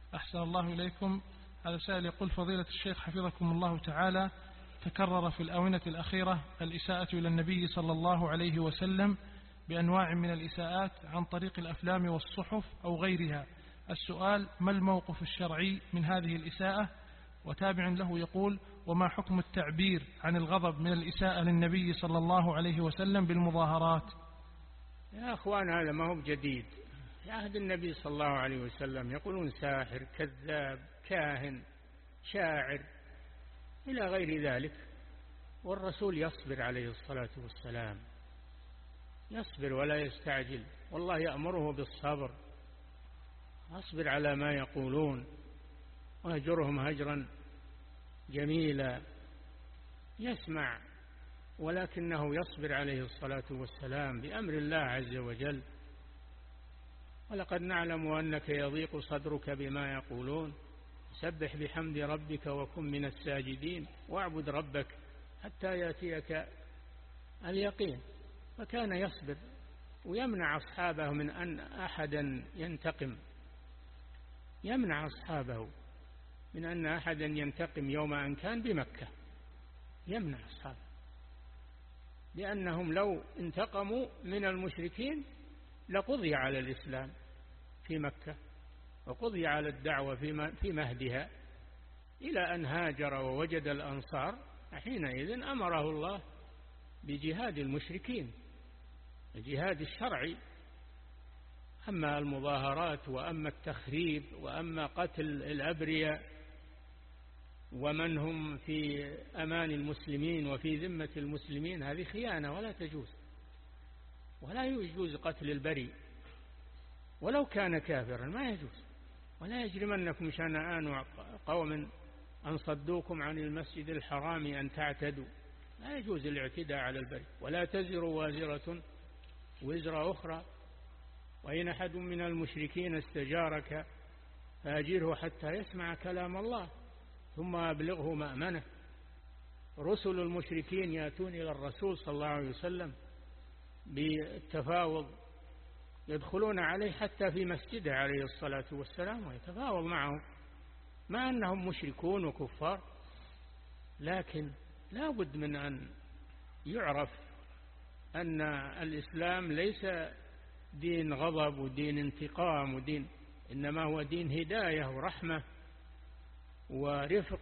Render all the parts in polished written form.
أحسن الله إليكم. هذا سائل يقول: فضيلة الشيخ حفظكم الله تعالى، تكرر في الآونة الأخيرة الإساءة إلى النبي صلى الله عليه وسلم بأنواع من الإساءات عن طريق الأفلام والصحف أو غيرها. السؤال: ما الموقف الشرعي من هذه الإساءة؟ وتابع له يقول: وما حكم التعبير عن الغضب من الإساءة للنبي صلى الله عليه وسلم بالمظاهرات؟ يا أخوان، هذا ما هو جديد. في عهد النبي صلى الله عليه وسلم يقولون ساحر، كذاب، كاهن، شاعر، إلى غير ذلك، والرسول يصبر عليه الصلاة والسلام، يصبر ولا يستعجل، والله يأمره بالصبر. أصبر على ما يقولون واهجرهم هجرا جميلا. يسمع، ولكنه يصبر عليه الصلاة والسلام بأمر الله عز وجل. ولقد نعلم أنك يضيق صدرك بما يقولون، سبح بحمد ربك وكن من الساجدين واعبد ربك حتى يأتيك اليقين. فكان يصبر ويمنع أصحابه من أن أحدا ينتقم، يمنع أصحابه من أن أحدا ينتقم يوم أن كان بمكة، يمنع أصحابه، لأنهم لو انتقموا من المشركين لقضي على الإسلام في مكة، وقضي على الدعوة في مهدها، إلى أن هاجر ووجد الأنصار، حينئذ أمره الله بجهاد المشركين، الجهاد الشرعي. أما المظاهرات وأما التخريب وأما قتل الأبرياء ومن هم في أمان المسلمين وفي ذمة المسلمين، هذه خيانة ولا تجوز. ولا يجوز قتل البريء ولو كان كافرا، ما يجوز. ولا يجرمنكم شنآن قوم أن صدوكم عن المسجد الحرام أن تعتدوا، لا يجوز الاعتداء على البريء. ولا تزر وازرة وزر أخرى، وإن أحد من المشركين استجارك فأجره حتى يسمع كلام الله ثم أبلغه مأمنه. رسل المشركين يأتون إلى الرسول صلى الله عليه وسلم بالتفاوض، يدخلون عليه حتى في مسجده عليه الصلاة والسلام ويتفاوض معهم، مع أنهم مشركون وكفار. لكن لا بد من أن يعرف أن الإسلام ليس دين غضب ودين انتقام ودين، إنما هو دين هداية ورحمة ورفق،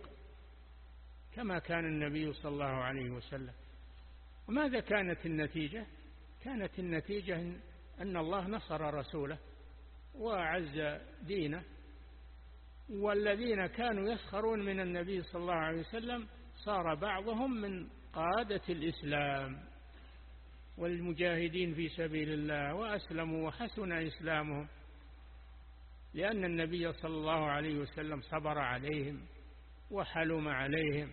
كما كان النبي صلى الله عليه وسلم. وماذا كانت النتيجة؟ كانت النتيجة أن الله نصر رسوله وأعز دينه، والذين كانوا يسخرون من النبي صلى الله عليه وسلم صار بعضهم من قادة الإسلام والمجاهدين في سبيل الله، وأسلموا وحسن إسلامهم، لأن النبي صلى الله عليه وسلم صبر عليهم وحلم عليهم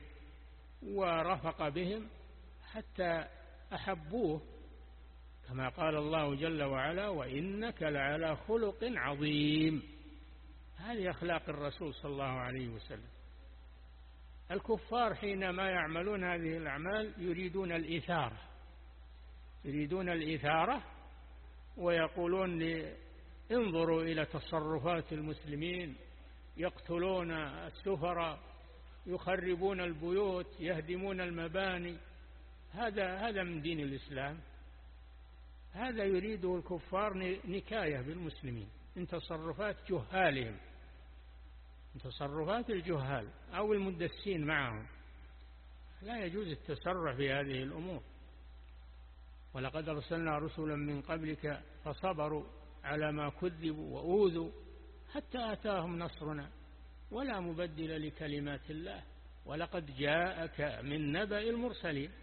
ورفق بهم حتى أحبوه، كما قال الله جل وعلا: وإنك لعلى خلق عظيم. هذه أخلاق الرسول صلى الله عليه وسلم. الكفار حينما يعملون هذه الأعمال يريدون الإثارة، ويقولون انظروا إلى تصرفات المسلمين، يقتلون السفراء، يخربون البيوت، يهدمون المباني. هذا من دين الإسلام. هذا يريده الكفار نكاية بالمسلمين من تصرفات جهالهم، من تصرفات الجهال أو المدسين معهم. لا يجوز التسرع في هذه الأمور. ولقد أرسلنا رسلا من قبلك فصبروا على ما كذبوا وأوذوا حتى أتاهم نصرنا ولا مبدل لكلمات الله ولقد جاءك من نبأ المرسلين.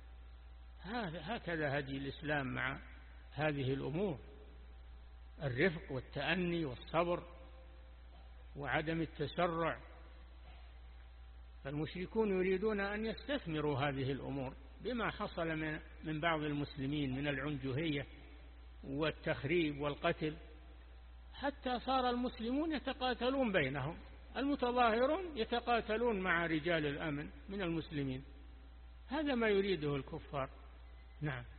هكذا هدي الإسلام مع هذه الأمور: الرفق والتأني والصبر وعدم التسرع. فالمشركون يريدون أن يستثمروا هذه الأمور بما حصل من بعض المسلمين من العنجهية والتخريب والقتل، حتى صار المسلمون يتقاتلون بينهم، المتظاهرون يتقاتلون مع رجال الأمن من المسلمين. هذا ما يريده الكفار. نعم.